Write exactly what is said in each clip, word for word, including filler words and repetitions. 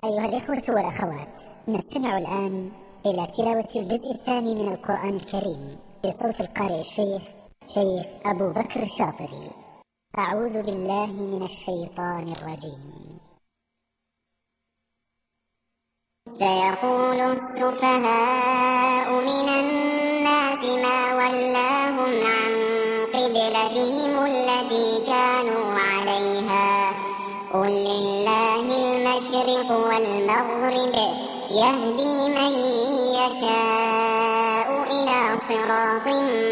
أيها الإخوة والأخوات، نستمع الآن إلى تلاوة الجزء الثاني من القرآن الكريم بصوت القارئ الشيخ شيخ أبو بكر الشاطري. أعوذ بالله من الشيطان الرجيم. سيقول السفهاء من الناس ما ولاهم عن قبلتهم التي كانوا عليها قل لله المشرق والمغرب يهدي من يشاء إلى صراط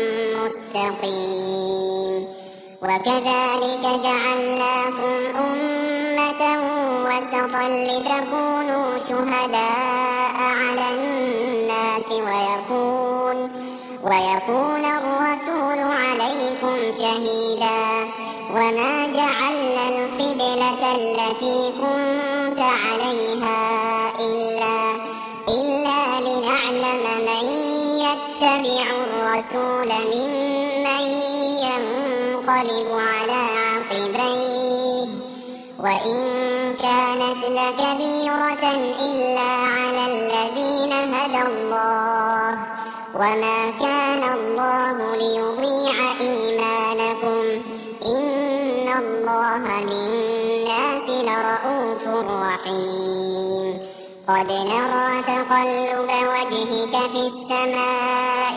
مستقيم. وكذلك جعلناكم أمة وسطا لتكونوا شهداء على الناس ويكون, ويكون الرسول عليكم شهيدا. وما جعلنا القبلة التي كنت عليها إلا, إلا لنعلم من يتبع الرسول ممن ينقلب على عقبيه وإن كانت لكبيرة إلا على الذين هدى الله وما كان الله ليضيع إيمانكم إن الله بالناس لرءوف رحيم. قد نرى تقلب وجهك في السماء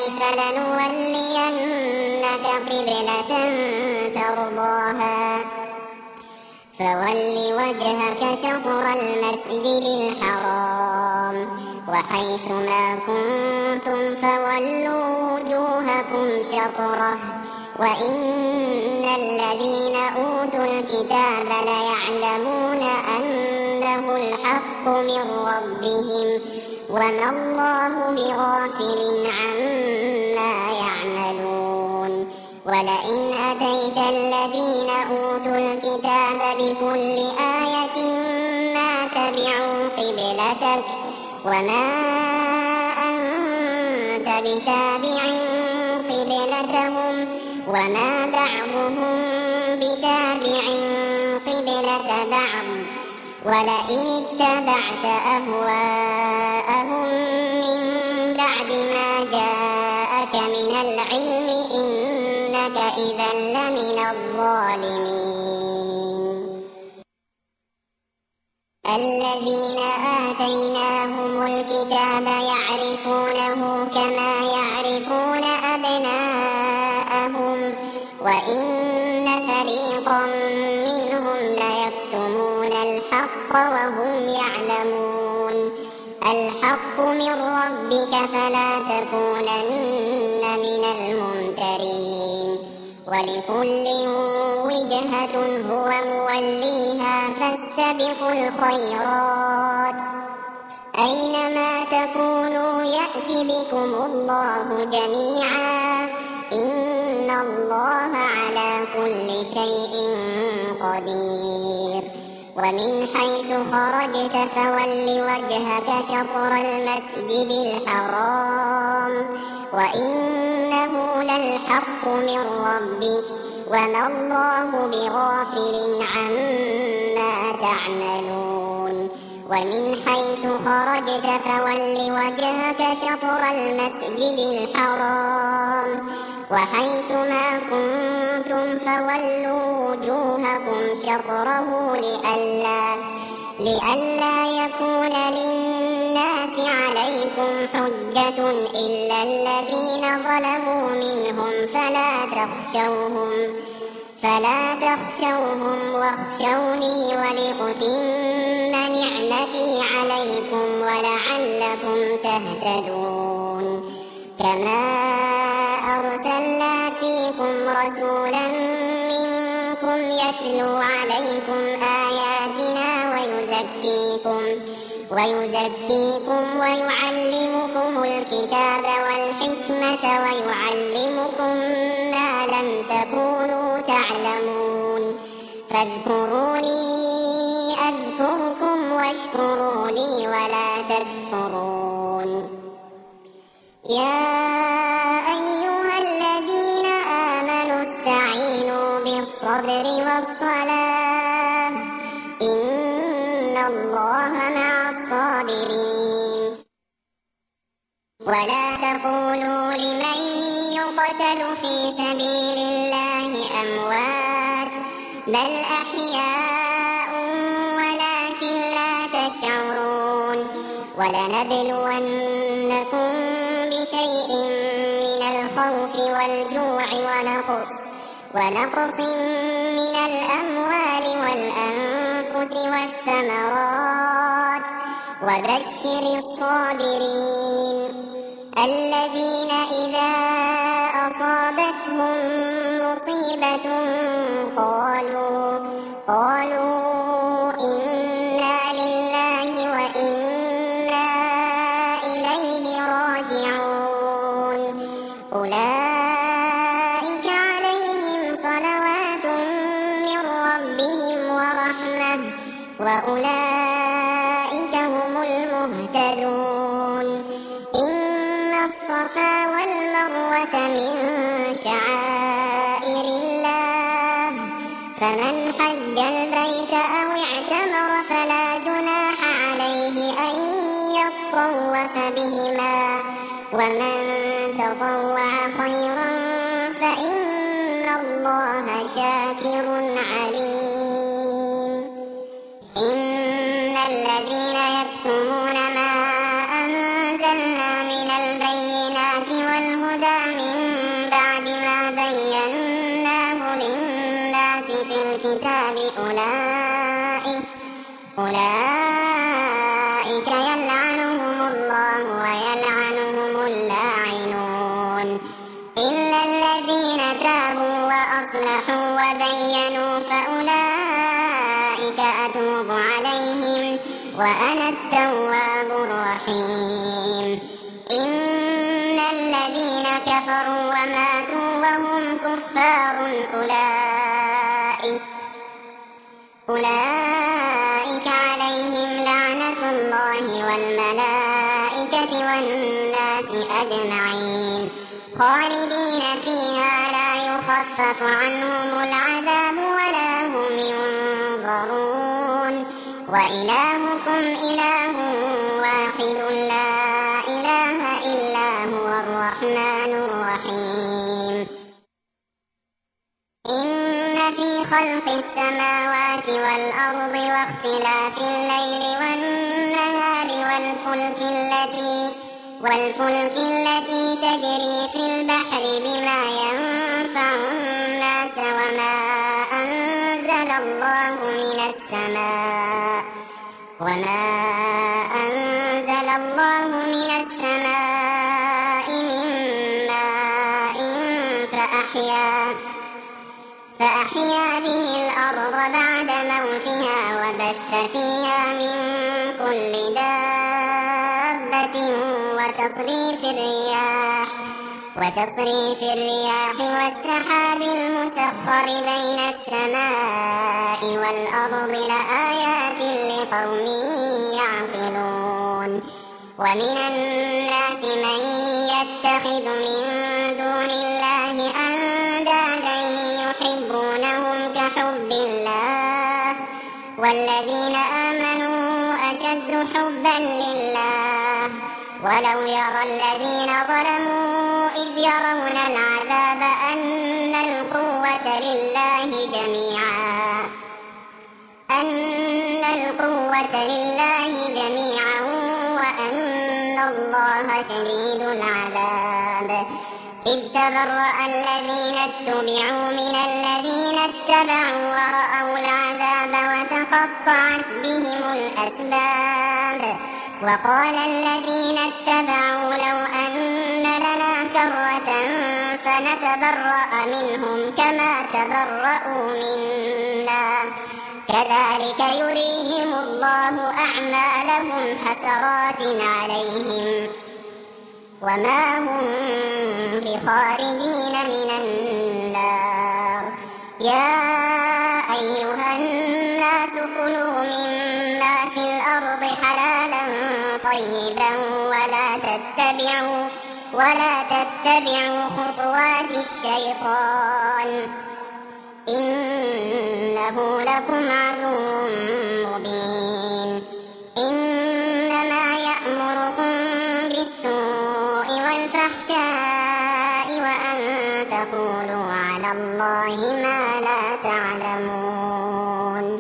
فلنولينك قبلة ترضاها فول وجهك شطر المسجد الحرام وحيث ما كنتم فولوا وجوهكم شطره وإن الذين أوتوا الكتاب ليعلمون أنه الحق من ربهم وما الله بغافل عما يعملون. ولئن أتيت الذين أوتوا الكتاب بكل آية ما تبعوا قبلتك وما أنت بتابع قبلتهم وما بعضهم بتابع قبلة بعض. ولئن اتبعت أهواءهم من بعد ما جاءك من العلم إنك إذا لمن الظالمين. الذين آتيناهم الكتاب يعرفونه كما يعرفون أبناءهم وإن فريقا منهم ليكتمون الحق وهم يعلمون. الحق من ربك فلا تكونن من الممترين. ولكل وجهة هو موليها فاستبقوا الخيرات أينما تكونوا يأت بكم الله جميعا إن الله على كل شيء قدير. ومن حيث خرجت فول وجهك شطر المسجد الحرام وإنه للحق من ربك وما الله بغافل عما تعملون. ومن حيث خرجت فول وجهك شطر المسجد الحرام وحيث ما كنتم فولوا وجوهكم شطره لئلا, لئلا يكون للناس عليكم حجة إلا الذين ظلموا منهم فلا تخشوهم, فلا تخشوهم واخشوني ولأتم نعمتي عليكم ولعلكم تهتدون. كما أرسلنا فيكم رسولا منكم يتلو عليكم آياتنا ويزكيكم, ويزكيكم ويعلمكم الكتاب والحكمة ويعلمكم ما لم تكونوا تعلمون. فاذكروني أذكركم واشكروا لي ولا تكفرون. يا أيها الذين آمنوا استعينوا بالصبر والصلاة إن الله مع تقولوا لمن يقتل في سبيل الله أموات بل أحياء ولكن لا تشعرون ولنبلونكم بشيء من الخوف والجوع ونقص ونقص من الأموال والأنفس والثمرات وبشر الصابرين الذين إذا أصابتهم مصيبة قالوا قالوا إنا لله وإنا إليه راجعون أولئك عليهم صلوات من ربهم ورحمة وأولئك هم المهتدون إن الصفا والمروة من شعائر الله فمن حج البيت أو اعتمر فلا جناح عليه أن يطوف بهما ومن تطوع خيرا فإن الله شاكر عليم إن الذين يكتمون ما أنزلنا من البينات والهدى من بعد ما بيناه للناس في الكتاب أولئك أولئك يلعنهم الله ويلعنهم اللاعنون إلا الذين تابوا وأصلحوا وبينوا فأولئك أتوب عليهم وأنا التواب الرحيم إن الذين كفروا وماتوا وهم كفار أولئك أولئك عليهم لعنة الله والملائكة والناس أجمعين خالدين فيها لا يخفف عنهم العذاب ولا هم ينظرون وإلهكم إله واحد لا إله إلا هو الرحمن الرحيم إن في خلق السماوات والأرض واختلاف الليل والنهار والفلك التي والفلك التي تجري في البحر بما ينفع الناس وما أنزل الله من السماء وما أنزل الله من السماء من ماء فأحيا فأحيا به الأرض بعد موتها وبث فيها من كل دابة وتصريف الرياح وتصريف الرياح والسحاب المسخر بين السماء والأرض لآيات لقوم يعقلون ومن الناس من يتخذ من دون الله أندادا يحبونهم كحب الله والذين آمنوا أشد حبا لله ولو يرى الذين ظلموا إذ يرون العذاب أن القوة لله جميعا أن القوة لله جميعا وأن الله شديد العذاب إذ تبرأ الذين اتبعوا من الذين اتبعوا ورأوا العذاب وتقطعت بهم الأسباب وقال الذين اتبعوا لو أن لنا كرة فنتبرأ منهم كما تبرأوا منا كذلك يريهم الله أعمالهم حسرات عليهم وما هم بخارجين من النار يا أيها الناس كلوا مما في الأرض حلالا طيبا ولا تتبعوا ولا تتبعوا خطوات الشيطان إنه لكم عدو مبين إنما يأمركم بالسوء والفحشاء الفحشاء وأن تقولوا على الله ما لا تعلمون.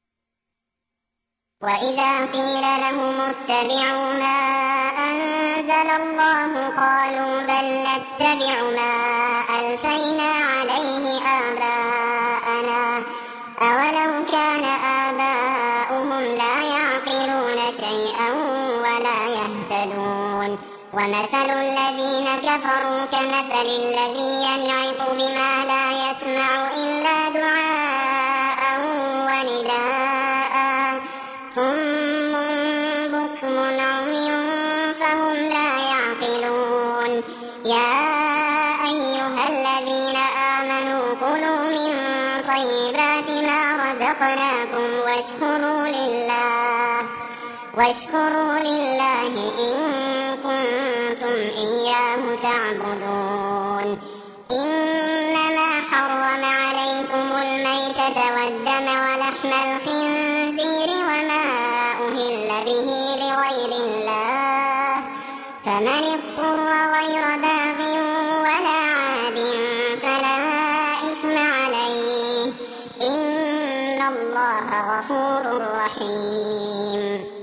وإذا قيل لهم اتبعوا ما أنزل الله قالوا بل نتبع ما ألفينا عليه آباءنا أولو كان آباؤهم لا يعقلون شيئا ولا يهتدون. ومثل الذين كفروا كمثل الذي ينعق بما لا يسمع إلا دعاء ونداء صم بكم عمي فهم لا يعقلون. يا أيها الذين آمنوا كلوا من طيبات ما رزقناكم واشكروا لله واشكروا لله إن كنتم إياه تعبدون. إنما حرم عليكم الميتة والدم ولحم الخنزير وما أهل به لغير الله فمن اضطر غير باغ ولا عاد فلا إثم عليه إن الله غفور رحيم.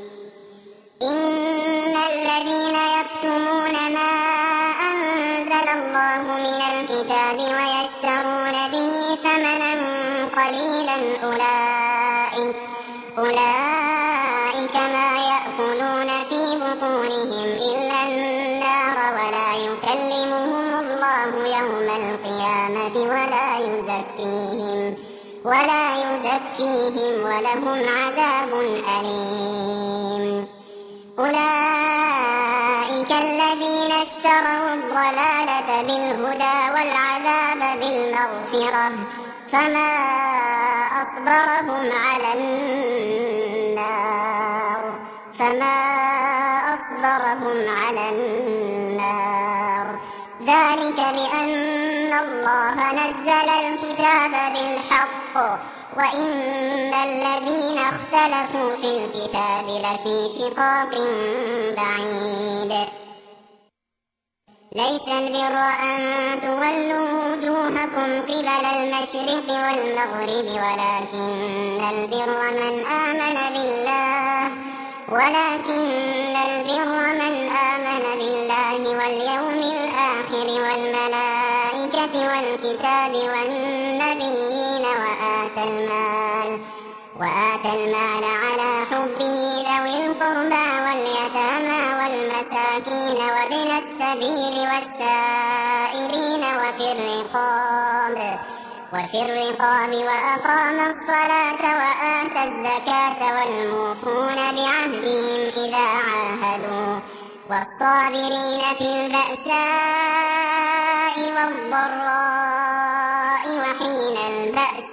إن الذين يكتمون ما أنزل الله من الكتاب ويشترون به ثمنا قليلا أولئك أولئك ما يأكلون في بطونهم إلا النار ولا يكلمهم الله يوم القيامة ولا يزكيهم ولا يزكيهم ولهم عذاب أليم. أولئك الذين اشتروا الضلالة بالهدى والعذاب بالمغفرة فما أصبرهم على النار فما أصبرهم على النار ذلك بأن الله نزل الكتاب بالحق وإن الذين اختلفوا في الكتاب لفي شقاق بعيد. ليس البر أن تولوا وجوهكم قبل المشرق والمغرب ولكن البر من آمن بالله ولكن البر من آمن بالله واليوم الآخر والملائكة والكتاب والنبيين وآتى المال وآتى المال على حبه ذوي القربى واليتامى والمساكين وابن السبيل والسائلين وفي الرقاب وفي الرقاب وأقام الصلاة وآتى الزكاة والموفون بعهدهم إذا عاهدوا والصابرين في البأساء والضراء وحين البأس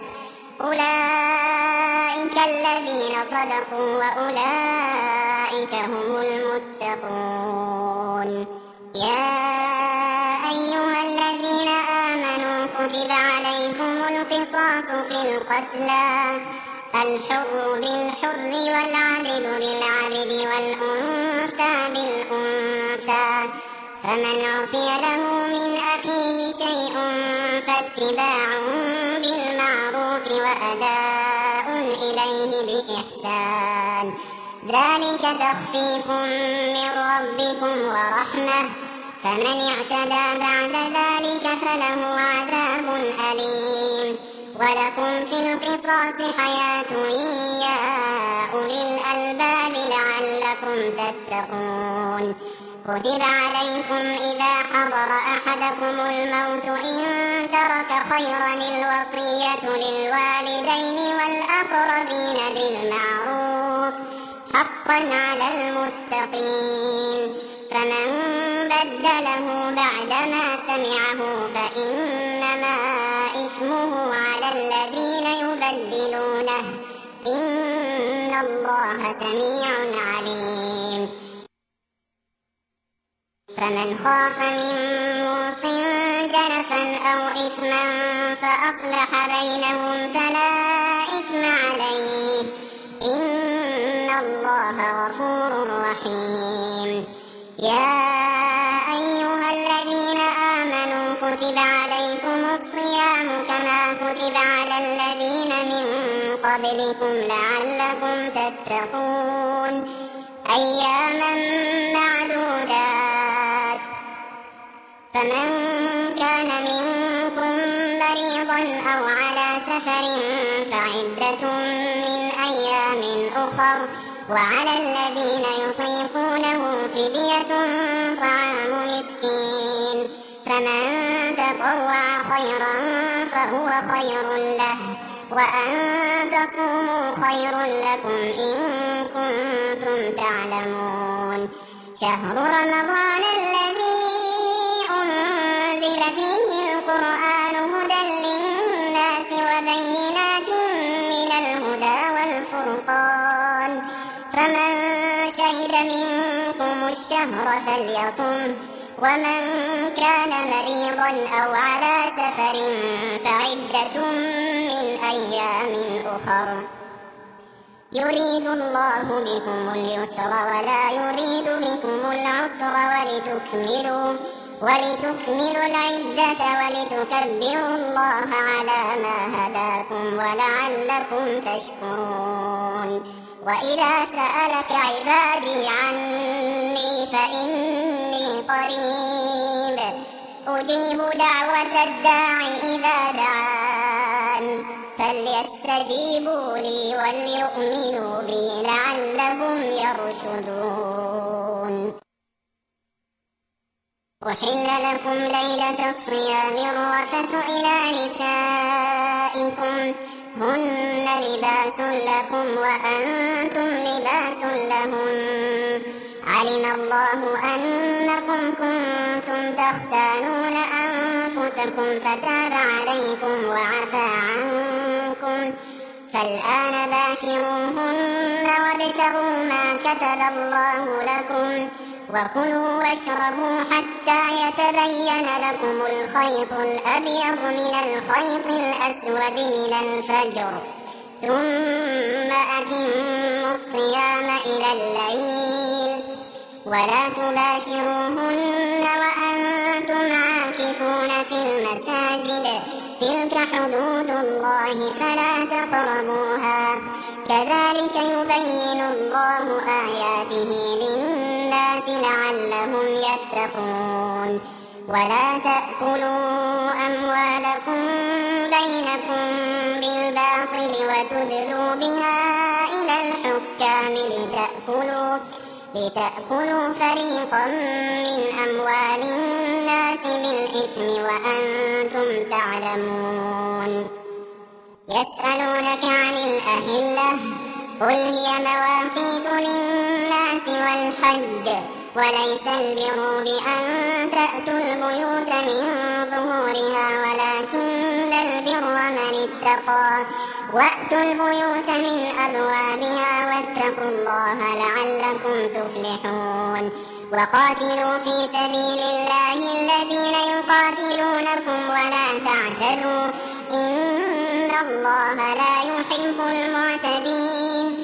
أولئك الذين صدقوا وأولئك هم المتقون. يا أيها الذين آمنوا كتب عليكم القصاص في القتلى الحر بالحر والعبد بالعبد والأنثى بالأنثى فمن عفي له من أخيه شيء فاتباع بالمعروف وأداء إليه بإحسان ذلك تخفيف من ربكم ورحمة فمن اعتدى بعد ذلك فله عذاب أليم. ولكم في القصاص حياة يا أولي الألباب لعلكم تتقون. كتب عليكم إذا حضر أحدكم الموت إن ترك خيرا الوصية للوالدين والأقربين بالمعروف حقا على المتقين فمن بدله بعدما سمعه فإنما إثمه على الذين يبدلونه إن الله سميع عليم. فمن خاف من موص جنفا أو إثما فأصلح بينهم فلا إثم عليه إن الله غفور رحيم. يا أيها الذين ربكم لعلكم تتقون أياما معدودات فمن كان منكم مريضا أو على سفر فعدة من أيام أخر وعلى الذين يطيقونه فدية طعام مسكين فمن تطوع خيرا فهو خير له وأن تصوموا خير لكم إن كنتم تعلمون شهر رمضان الذي أنزل فيه القرآن هدى للناس وبينات من الهدى والفرقان فمن شهد منكم الشهر فليصم ومن كان مريضا أو على سفر فعدة من أيام أخر يريد الله بكم اليسر ولا يريد بكم العسر ولتكملوا ولتكملوا العدة ولتكبروا الله على ما هداكم ولعلكم تشكرون وإذا سألك عبادي عني فإني قريب أجيب دعوة الداع إذا دعان فليستجيبوا لي وليؤمنوا بي لعلهم يرشدون أحل لكم ليلة الصيام الرفث إلى نسائكم هن لباس لكم وأنتم لباس لهم علم الله أنكم كنتم تختانون أنفسكم فتاب عليكم وعفى عنكم فالآن باشروهن وابتغوا ما كتب الله لكم وكلوا واشربوا حتى يتبين لكم الخيط الأبيض من الخيط الأسود من الفجر ثم أتموا الصيام إلى الليل ولا تباشروهن وأنتم عاكفون في المساجد تلك حدود الله فلا تقربوها كذلك يبين الله آياته للناس لعلهم يتقون ولا تأكلوا أموالكم بينكم بالباطل وتدلوا بها إلى الحكام لتأكلوا لتأكلوا فريقا من أموال الناس بالإثم وأنتم تعلمون يسألونك عن الأهلة قل هي مواقيت للناس والحج وليس البر بأن تأتوا البيوت من ظهورها ولكن البر من اتقى وأتوا البيوت من أبوابها واتقوا الله لعلكم تفلحون وقاتلوا في سبيل الله الذين يقاتلونكم ولا تعتدوا إن الله لا يحب المعتدين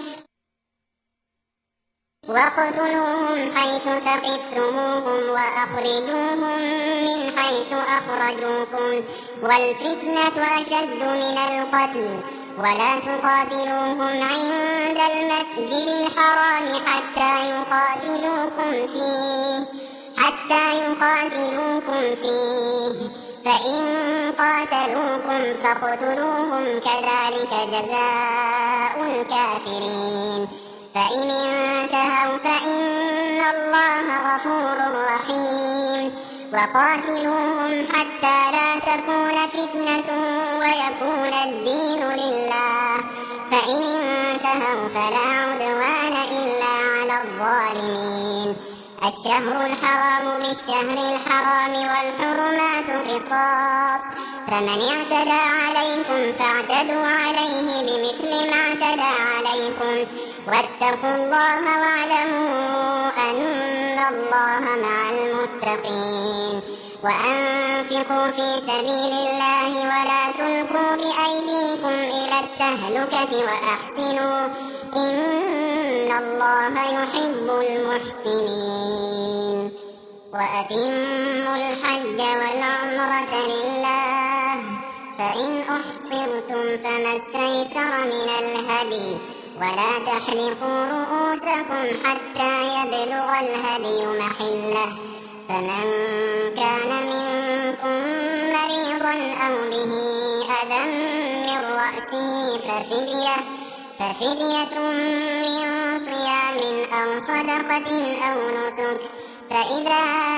واقتلوهم حيث ثقفتموهم وأخرجوهم من حيث أخرجوكم والفتنة أشد من القتل ولا تقاتلوهم عند المسجد الحرام حتى يقاتلوكم فيه حتى يقاتلوكم فيه فإن قاتلوكم فاقتلوهم كذلك جزاء الكافرين فإن انتهوا فإن الله غفور رحيم وقاتلوهم حتى لا تكون فتنة ويكون الدين لله فإن انتهوا فلا عدوان إلا على الظالمين الشهر الحرام بالشهر الحرام والحرمات قصاص فمن اعتدى عليكم فاعتدوا عليه بمثل ما اعتدى عليكم واتقوا الله واعلموا أن الله مع المتقين وأنفقوا في سبيل الله ولا تلقوا بأيديكم إلى التهلكة وأحسنوا إن الله يحب المحسنين وأتموا الحج والعمرة لله فإن أحصرتم فما استيسر من الهدي ولا تحلقوا رؤوسكم حتى يبلغ الهدي محله فمن كان منكم مريضا أو به أذى من رأسه ففدية ففدية من صيام أو صدقة أو نسك فإذا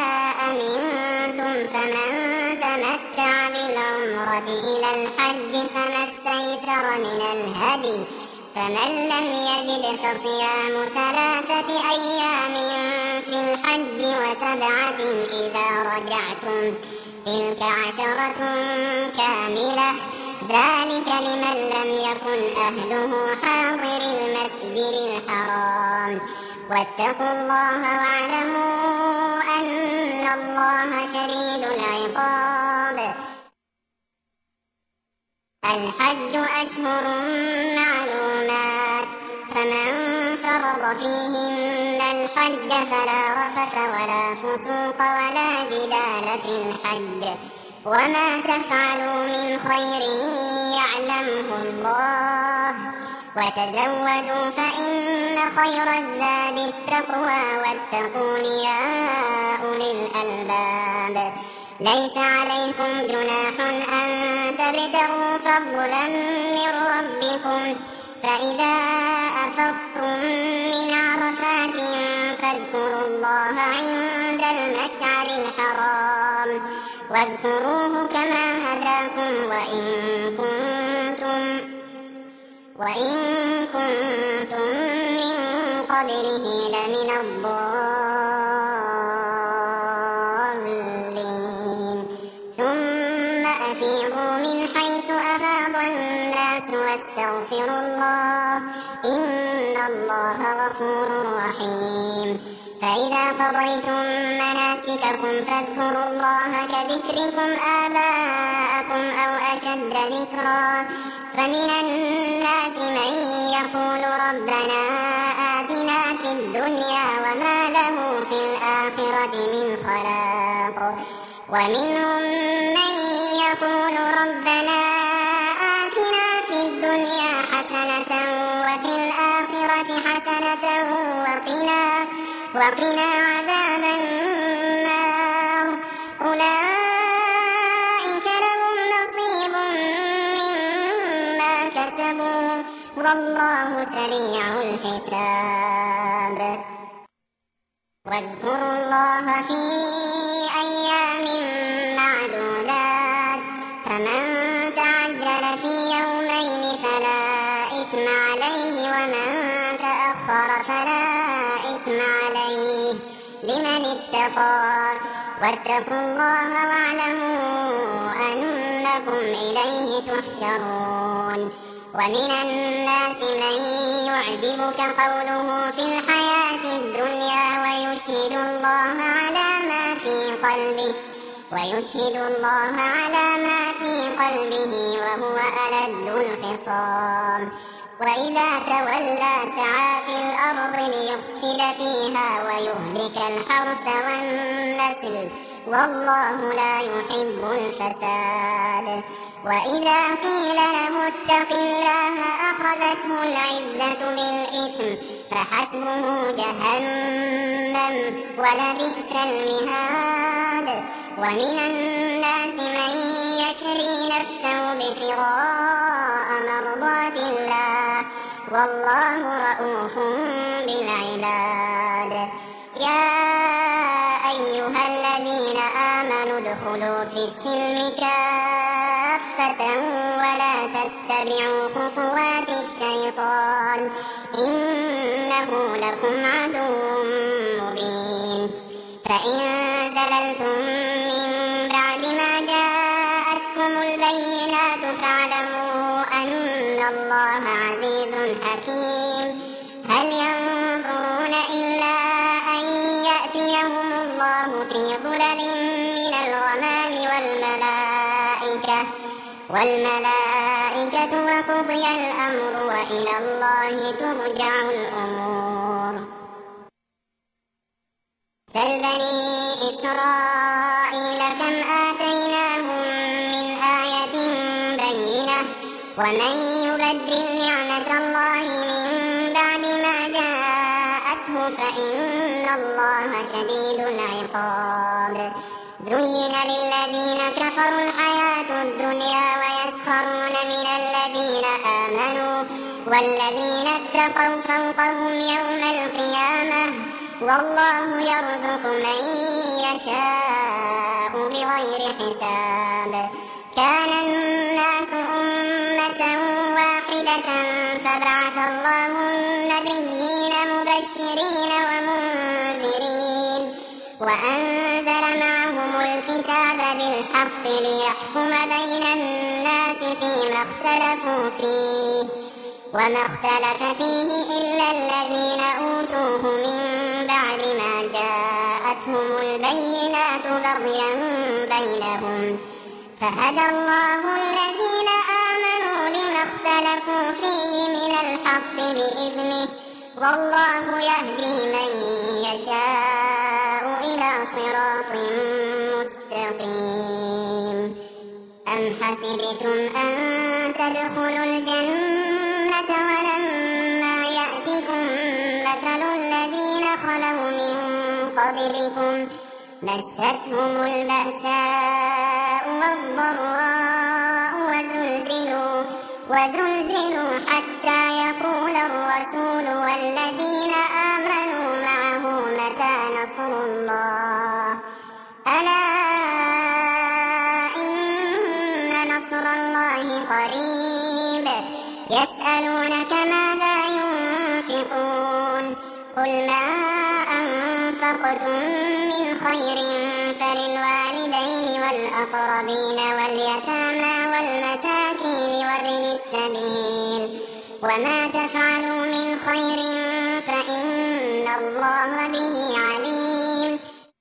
أمنتم فمن تمتع بالعمرة إلى الحج فما استيسر من الهدي فمن لم يجد فصيام ثلاثة أيام في الحج وسبعة إذا رجعتم تلك عشرة كاملة ذلك لمن لم يكن أهله حاضر المسجد الحرام واتقوا الله واعلموا أن الله شديد العقاب. الحج أشهر معلومات فمن فرض فيهن الحج فلا رفث ولا فسوق ولا جدال في الحج وما تفعلوا من خير يعلمه الله وتزودوا فإن خير الزاد التقوى واتقون يا أولي الألباب. ليس عليكم جناح أن تبتغوا فضلا من ربكم فإذا أفضتم من عرفات فاذكروا الله عند المشعر الحرام واذكروه كما هداكم وإن كنتم وإن كنتم من قبله لمن الضالين. ثم أفيضوا من حيث أفاض الناس واستغفروا الله إن الله غفور رحيم. فإذا قضيتم مناسككم فاذكروا الله كذكركم آباءكم أو أشد ذكرا فمن الناس من يقول ربنا آتنا في الدنيا وما له في الآخرة من خلاق ومنهم من يقول ربنا آتنا في الدنيا حسنة وفي الآخرة حسنة وقنا وقنا عذاب النار أولئك لهم نصيب مما كسبوا والله سريع الحساب. واذكروا الله في أيام معدودات فمن تعجل في يومين فلا إثم عليه ومن تأخر فلا إثم عليه لمن اتقى واتقوا الله واعلموا أنكم إليه تحشرون. ومن الناس من يعجبك قوله في الحياة الدنيا ويشهد الله على ما في قلبه ويشهد الله على ما في قلبه وهو ألد الخصام وإذا تولى سعى في الأرض ليفسد فيها ويهلك الحرث والنسل والله لا يحب الفساد. وإذا قيل له اتق الله أخذته العزة بالإثم فحسبه جهنم ولبئس المهاد. ومن الناس من يشري نفسه ابتغاء مرضات الله والله رؤوف بالعباد. يا أيها الذين آمنوا ادخلوا في السلم كافة ولا تتبعوا خطوات الشيطان إنه لكم عدو مبين. فإن زللتم من بعد ما جاءتكم البينات فاعلموا أن الله عزيز حكيم. هل ينظرون إلا أن يأتيهم الله في ظلل من الغمام والملائكة والملائكة وقضي الأمر وإلى الله ترجع الأمور. سل بني إسرائيل كم آتيناهم من آية ومن يبدل نعمة الله من بعد ما جاءته فإن الله شديد العقاب. زين للذين كفروا الحياة الدنيا ويسخرون من الذين آمنوا والذين اتقوا فوقهم يوم القيامة والله يرزق من يشاء بغير حساب. كان الناس أمة واحدة فبعث الله النبيين مبشرين ومنذرين وأنزل معهم الكتاب بالحق ليحكم بين الناس فيما اختلفوا فيه وما اختلف فيه إلا الذين أوتوه من بعد ما جاءتهم البينات بغيا بينهم فهدى الله الذين آمنوا لما اختلفوا فيه من الحق بإذنه والله يهدي من يشاء إلى صراط مستقيم. أم حسبتم أن تدخلوا الجنة ولما يأتكم مثل الذين خلوا من قبلكم مستهم البأساء والضراء وزلزلوا, وزلزلوا حتى يقول الرسول والذين آمنوا معه متى نصر الله ألا إن نصر الله قريب. يسألونك ماذا ينفقون قل ما أنفقتم من خير فللوالدين والأقربين واليتامى والمساكين وابن السبيل وما تفعلوا من خير فإن الله به عليم.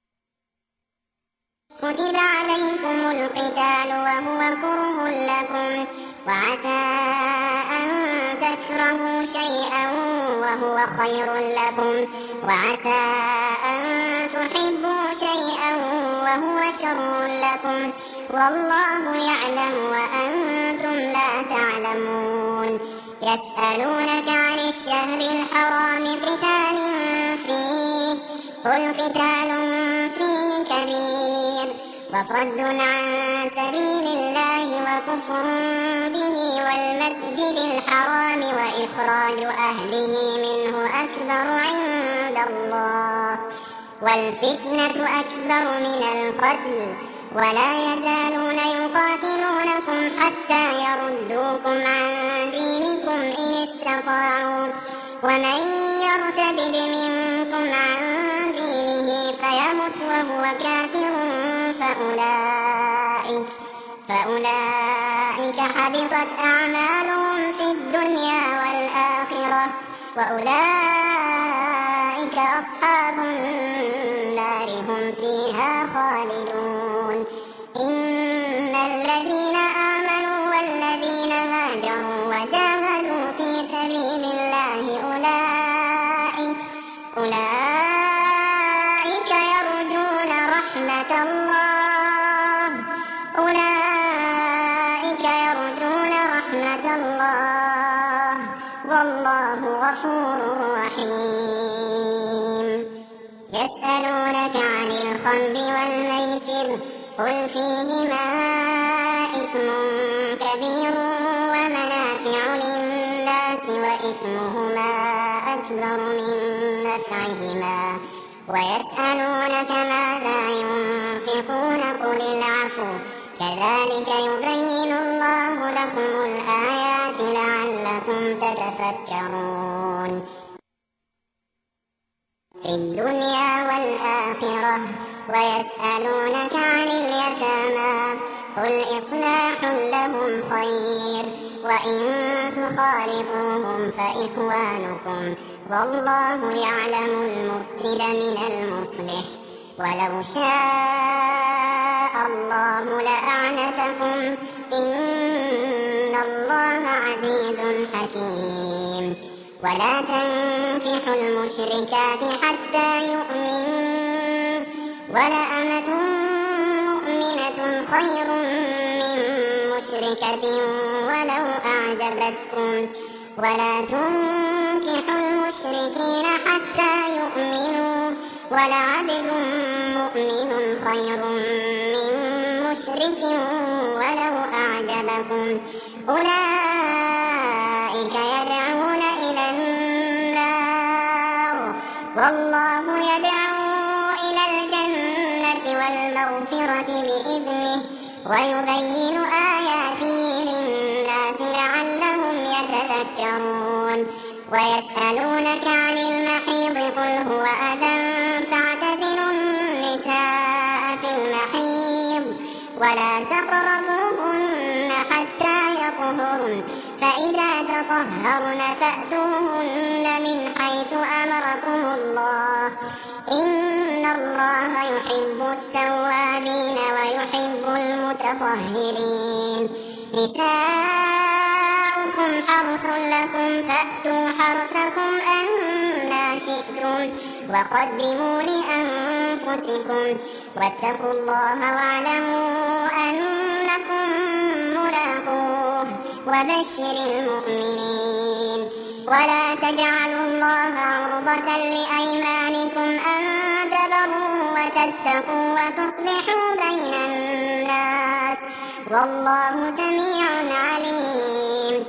كتب عليكم القتال وهو كره لكم وعسى أن تكرهوا شيئا وهو خير لكم وعسى أن تحبوا شيئا وهو شر لكم والله يعلم وأنتم لا تعلمون. يسألونك عن الشهر الحرام قتال فيه قل قتال فيه كبير وصد عن سبيل الله وكفر به والمسجد الحرام وإخراج أهله منه أكبر عند الله والفتنة أكبر من القتل ولا يزالون يقاتلونكم حتى يردوكم عن دينكم إن استطاعوا ومن يرتد منكم عن دينه فيمت وهو كافر فأولئك, فأولئك حبطت أعمالهم في الدنيا والآخرة وأولئك أصحاب النار هم فيها خالدون. إن الذين آمنوا والذين هاجروا وجاهدوا في سبيل الله أولئك, أولئك يرجون رحمة الله أولئك يرجون رحمة الله والله غفور رحيم. يسألونك عن الخمر والميسر قل فيهما إثم كبير ومنافع للناس وإثمهما أكبر من نفعهما ويسألونك ماذا ينفقون قل العفو كذلك يبين الله لكم الآيات لعلكم تتفكرون. في الدنيا والآخرة ويسألونك عن اليتامى قل إصلاح لهم خير وإن تخالطوهم فإخوانكم والله يعلم المفسد من المصلح ولو شاء الله لأعنتكم إن الله عزيز حكيم. ولا تنكحوا المشركات حتى يؤمنوا ولأمة مؤمنة خير من مشركة ولو أعجبتكم ولا تنكحوا المشركين حتى يؤمنوا ولعبد مؤمن خير من مشرك ولو أعجبكم أولئك يدعون إلى النار والله يدعو إلى الجنة والمغفرة بإذنه ويبين آياته للناس لعلهم يتذكرون ويسألونك عن المحيض قل هو أذى فاعتزلوا النساء في المحيض ولا تقربوهن حتى يطهرن فإذا تطهرن فأتوهن من حيث أمركم الله إن الله يحب التوابين ويحب المتطهرين نساؤكم حرث لكم فأتوا حرثكم أنى شئتم وقدموا لأنفسكم واتقوا الله واعلموا أنكم ملاقوه وبشر المؤمنين ولا تجعلوا الله عرضة لأيمانكم أن تبروا وتتقوا وتصلحوا بين الناس والله سميع عليم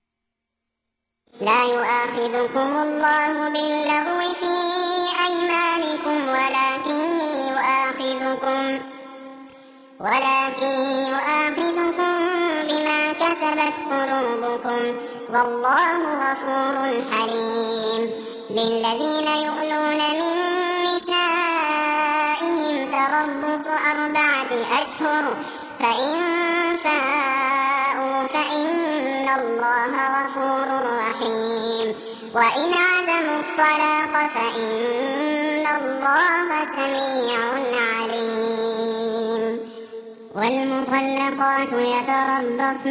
لا يؤاخذكم الله باللغو في أيمانكم ولكن يؤاخذكم ولكن يؤاخذكم بما كسبت قلوبكم والله غفور حليم للذين يؤلون من نسائهم تربص أربعة أشهر فإن فاءوا فإن الله غفور رحيم وإن عزموا الطلاق فإن الله سميع عليم والمطلقات يتربصن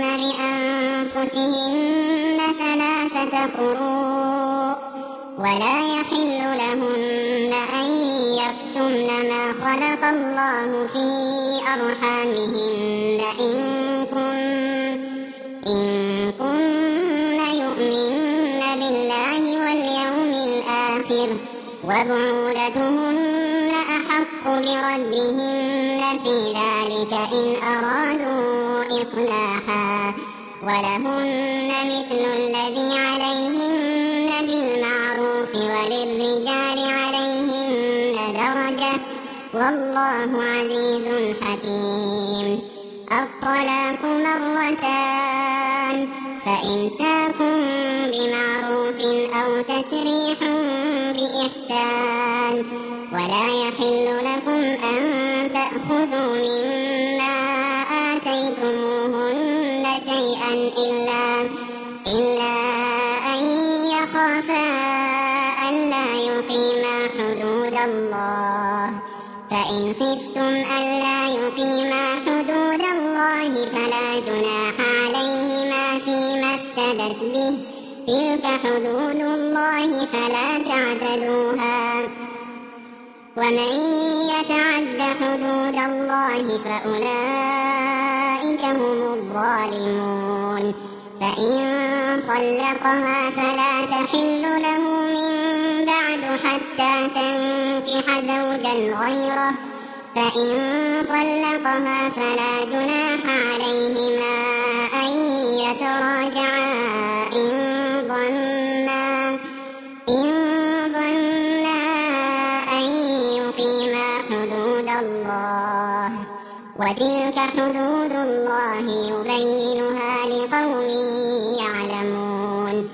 بأنفسهن ثلاثة قروء ولا يحل لهن أن يكتمن ما خلق الله في أرحامهن إن كن إن كن يؤمن بالله واليوم الآخر وبعولتهن أحق بردهن في ذلك إن أرادوا إصلاحا ولهن مثل الذي عليهن بالمعروف وللرجال عليهن درجة والله عزيز حكيم الطلاق مرتان فإمساك بمعروف أو تسريح بإحسان ولا يحل لكم أن تأخذوا مما آتيتموهن شيئا إلا إلا أن يخافا ألا يقيما حدود الله فإن خفتم ألا يقيما حدود الله فلا جناح عليهما فيما افتدت به تلك حدود الله فلا تعتدوها ومن يتعد حدود الله فأولئك هم الظالمون فإن طلقها فلا تحل له من بعد حتى تنكح زوجا غيره فإن طلقها فلا جناح عليهما أن يتراجعا إن ظنا إن ظنا أن يقيما حدود الله وتلك حدود الله يبينها لقوم يعلمون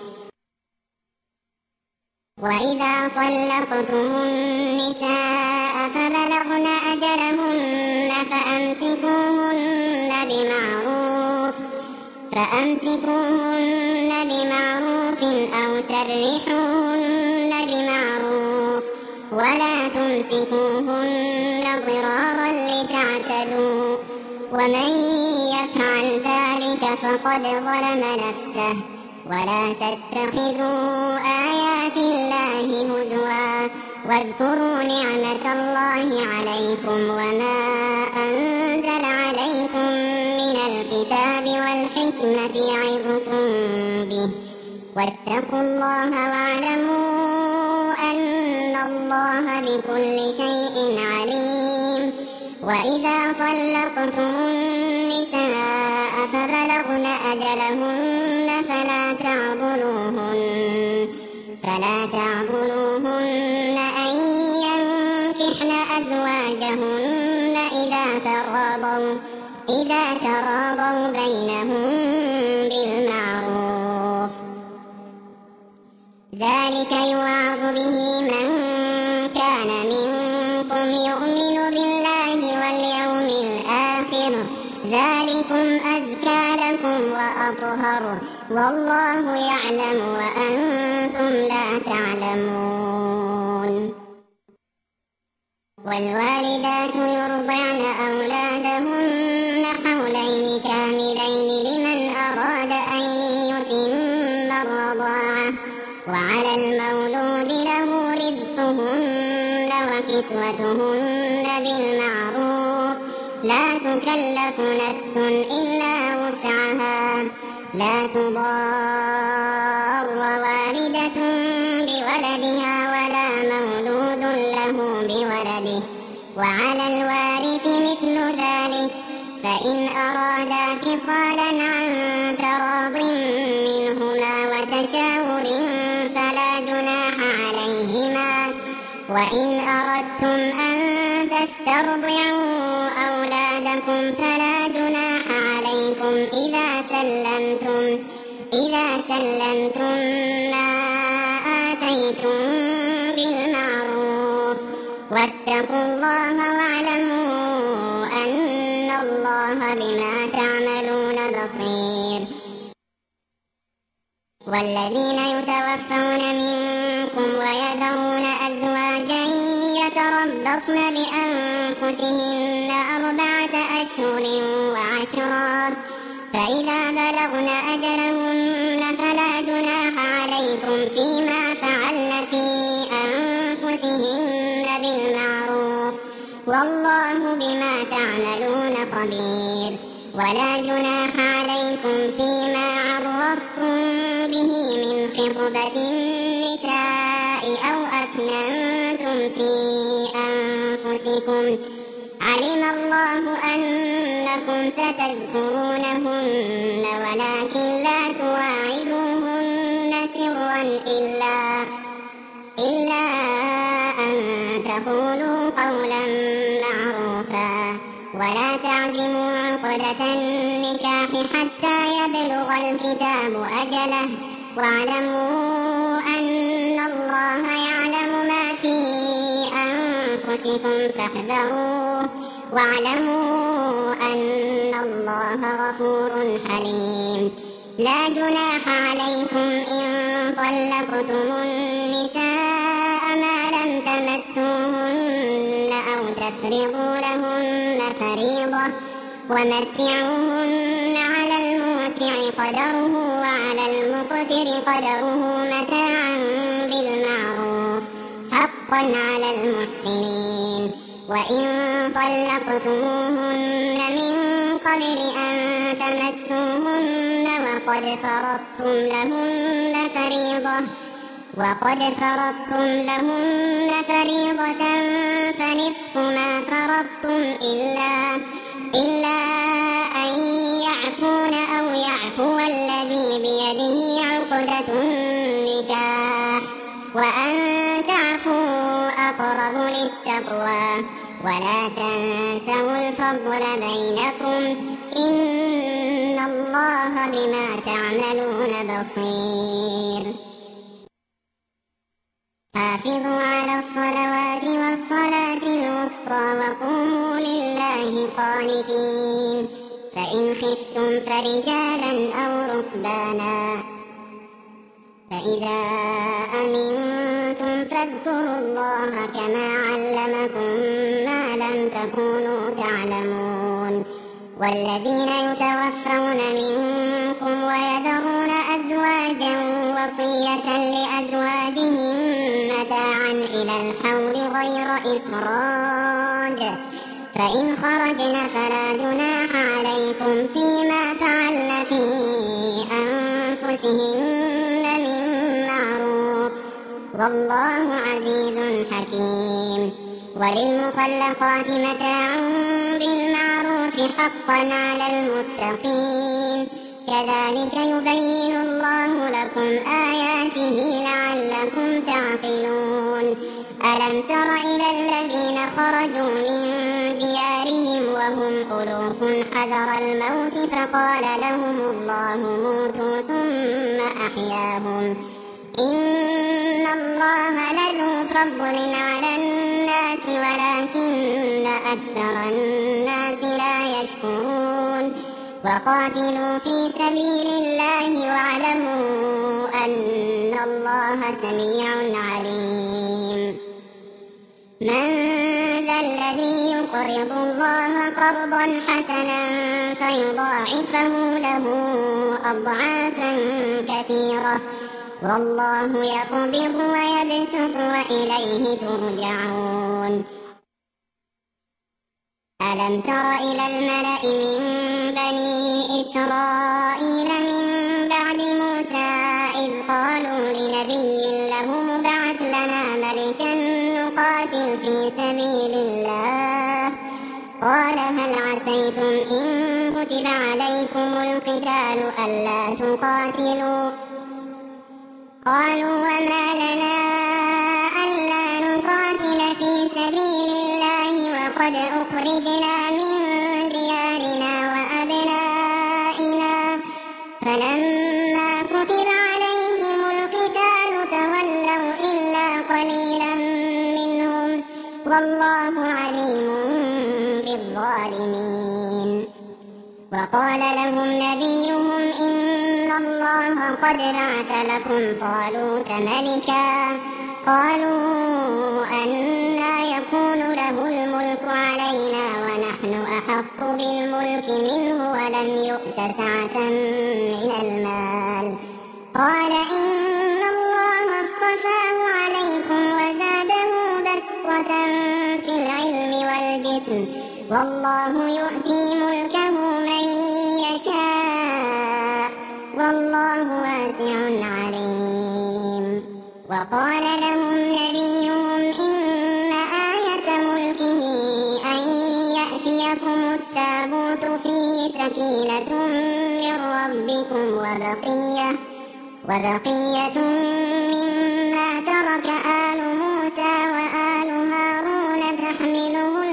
وإذا طلقتم النساء فبلغن أجلهن فأمسكوهن بمعروف فأمسكوهن بمعروف أو سرحوهن بمعروف ولا تمسكوهن ضرارا لتعتدوا ومن يفعل ذلك فقد ظلم نفسه ولا تتخذوا آيات الله هزوا واذكروا نعمة الله عليكم وما أنزل عليكم من الكتاب الحكمة يعظكم به واتقوا الله واعلموا أن الله بكل شيء عليم. وإذا طلقتم النساء فبلغن أجلهن فلا تعضلوهن فلا تعضلوهن أن ينكحن أزواجهن إذا تراضوا إذا تراضوا بينهم بالمعروف، ذلك يوعظ به من كان منكم يؤمن بالله واليوم الآخر، ذلكم أزكى لكم وأطهر، والله يعلم وأنتم لا تعلمون. والوالدات يرضعن أولادهن حولين كاملين لمن أراد أن يتم الرضاعة، وعلى المولود له رزقهن وكسوتهن بالمعروف، لا تكلف نفس إلا وسعها، لا تضار والدة بولدها ولا مولود له بولده، وعلى الوارث مثل ذلك، فإن أرادا فصالا عن تراض منهما وتشاور فلا جناح عليهما. وإن أردتم أن تسترضعوا أولادكم فلا جناح عليكم إذا سلمتم إذا سلمتم ما آتيتم بالمعروف، واتقوا الله واعلموا أن الله بما تعملون بصير. والذين يتوفون منكم ويذرون أزواجا يتربصن بأنفسهن أربعة أشهر وعشرا، فإذا بلغن أجلهن فلا جناح عليكم فيما فعلن في أنفسهن بالمعروف، والله بما تعملون خبير. ولا جناح عليكم فيما عرضتم به من خطبة النساء أو أكننتم في أنفسكم، علم الله أنكم ستذكرونهن ولكن لا تواعدوهن سرا إلا إلا أن تقولوا قولا معروفا، ولا تعزموا عقدة النكاح حتى يبلغ الكتاب أجله، واعلموا أن الله يعلم ما في أنفسكم فاحذروه، واعلموا أن الله غفور حليم. لا جناح عليكم إن طلقتم النساء ما لم تمسوهن أو تفرضوا لهن فريضة، ومتعوهن على الموسع قدره وعلى المقتر قدره متاعا بالمعروف، حقا على المحسنين. وإن طلقتموهن من قبل أن تمسوهن وقد فرضتم لهن فريضة وقد فرضتم لهن فريضة فنصف ما فرضتم إلا إلا أن يعفون أو يعفو الذي بيده عقدة النكاح، وأن تعفوا أقرب للتقوى، ولا تنسوا الفضل بينكم، إن الله بما تعملون بصير. حافظوا على الصلوات والصلاة الوسطى وقوموا لله قانتين، فإن خفتم فرجالا أو ركبانا، فإذا أمنتم فاذكروا الله كما علمكم ما لم تكونوا تعلمون. والذين يتوفون منكم ويذرون أزواجا وصية لأزواجهم متاعا إلى الحول غير إخراج، فإن خرجن فلا جناح عليكم فيما فعلن في أنفسهن من معروف والله عزيز حكيم. وللمطلقات متاع بالمعروف حقا على المتقين كذلك يبين الله لكم آياته لعلكم تعقلون. ألم تر إلى الذين خرجوا من ديارهم وهم ألوف حذر الموت فقال لهم الله موتوا ثم أحياهم إن الله لذو فضل على الناس ولكن أكثر الناس لا يشكرون. وقاتلوا في سبيل الله واعلموا أن الله سميع عليم. من ذا الذي يقرض الله قرضا حسنا فيضاعفه له أضعافا كثيرة والله يقبض ويبسط وإليه ترجعون. ألم تر إلى الملأ من بني إسرائيل من بعد موسى إذ قالوا لنبي له ابعث لنا ملكا نقاتل في سبيل الله قال هل عسيتم إن كتب عليكم القتال ألا تقاتلوا قالوا وما لنا ألا نقاتل في سبيل الله وقد أخرجنا من ديارنا وأبنائنا فلما كتب عليهم القتال تولوا إلا قليلا منهم والله عليم بالظالمين. وقال لهم نبيهم إن الله قد بعث لكم طالوت ملكا قالوا أنى يكون له الملك علينا ونحن أحق بالملك منه ولم يؤت سعة من المال قال إن الله اصطفاه عليكم وزاده بسطة في العلم والجسم والله يؤتي ملكه من يشاء والله واسع عليم. وقال لهم نبيهم إن آية ملكه أن يأتيكم التابوت فيه سكينة من ربكم وبقية, وبقية مما ترك آل موسى وآل هارون تحمله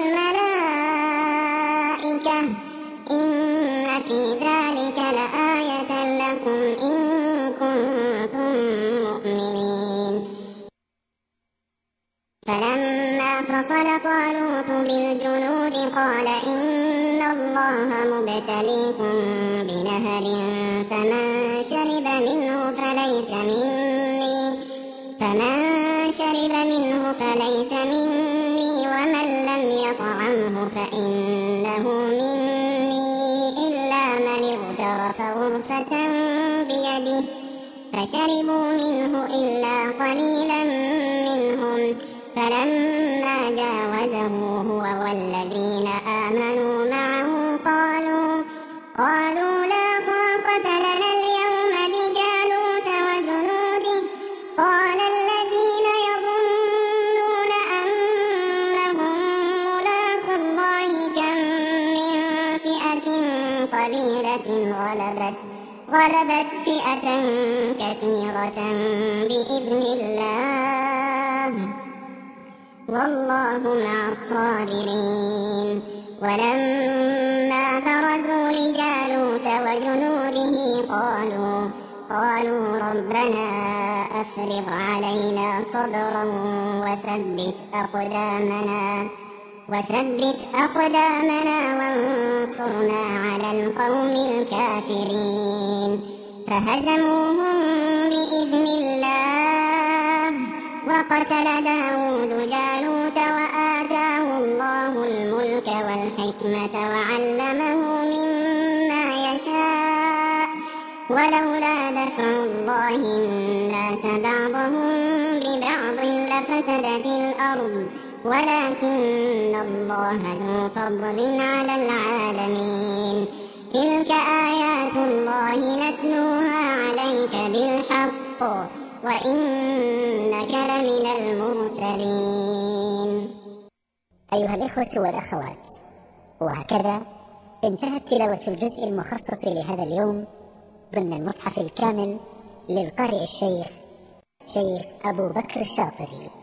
الملائكة إن في ذلك لآية لكم إن كنتم مؤمنين. فلما فصل طالوت بالجنود قال إن الله مبتليكم بنهر فمن شرب منه فليس مني فمن شرب منه فليس مني ومن لم يطعمه فإنه مني إلا من اغترف غرفة بيده فشربوا منه إلا قليلا منهم فلما جاوزه هو والذين آمنوا معه قالوا قالوا لا طاقة لنا اليوم بجالوت وجنوده قال الذين يظنون أنهم ملاقو الله كم من فئة قليلة غلبت غلبت فئة كثيرة بإذن الله والله مع الصابرين. ولما برزوا لجالوت وجنوده قالوا قالوا ربنا أفرغ علينا صبرا وثبت أقدامنا وثبت أقدامنا وانصرنا على القوم الكافرين فهزموهم بإذن الله وقتل داود جالوت وآتاه الله الملك والحكمة وعلمه مما يشاء ولولا دفع الله الناس بعضهم ببعض لفسدت الأرض ولكن الله ذو فضل على العالمين. تلك آيات الله نتلوها عليك بالحق وإنك لمن المرسلين. أيها الإخوة والأخوات، وهكذا انتهت تلاوة الجزء المخصص لهذا اليوم ضمن المصحف الكامل للقارئ الشيخ شيخ أبو بكر الشاطري.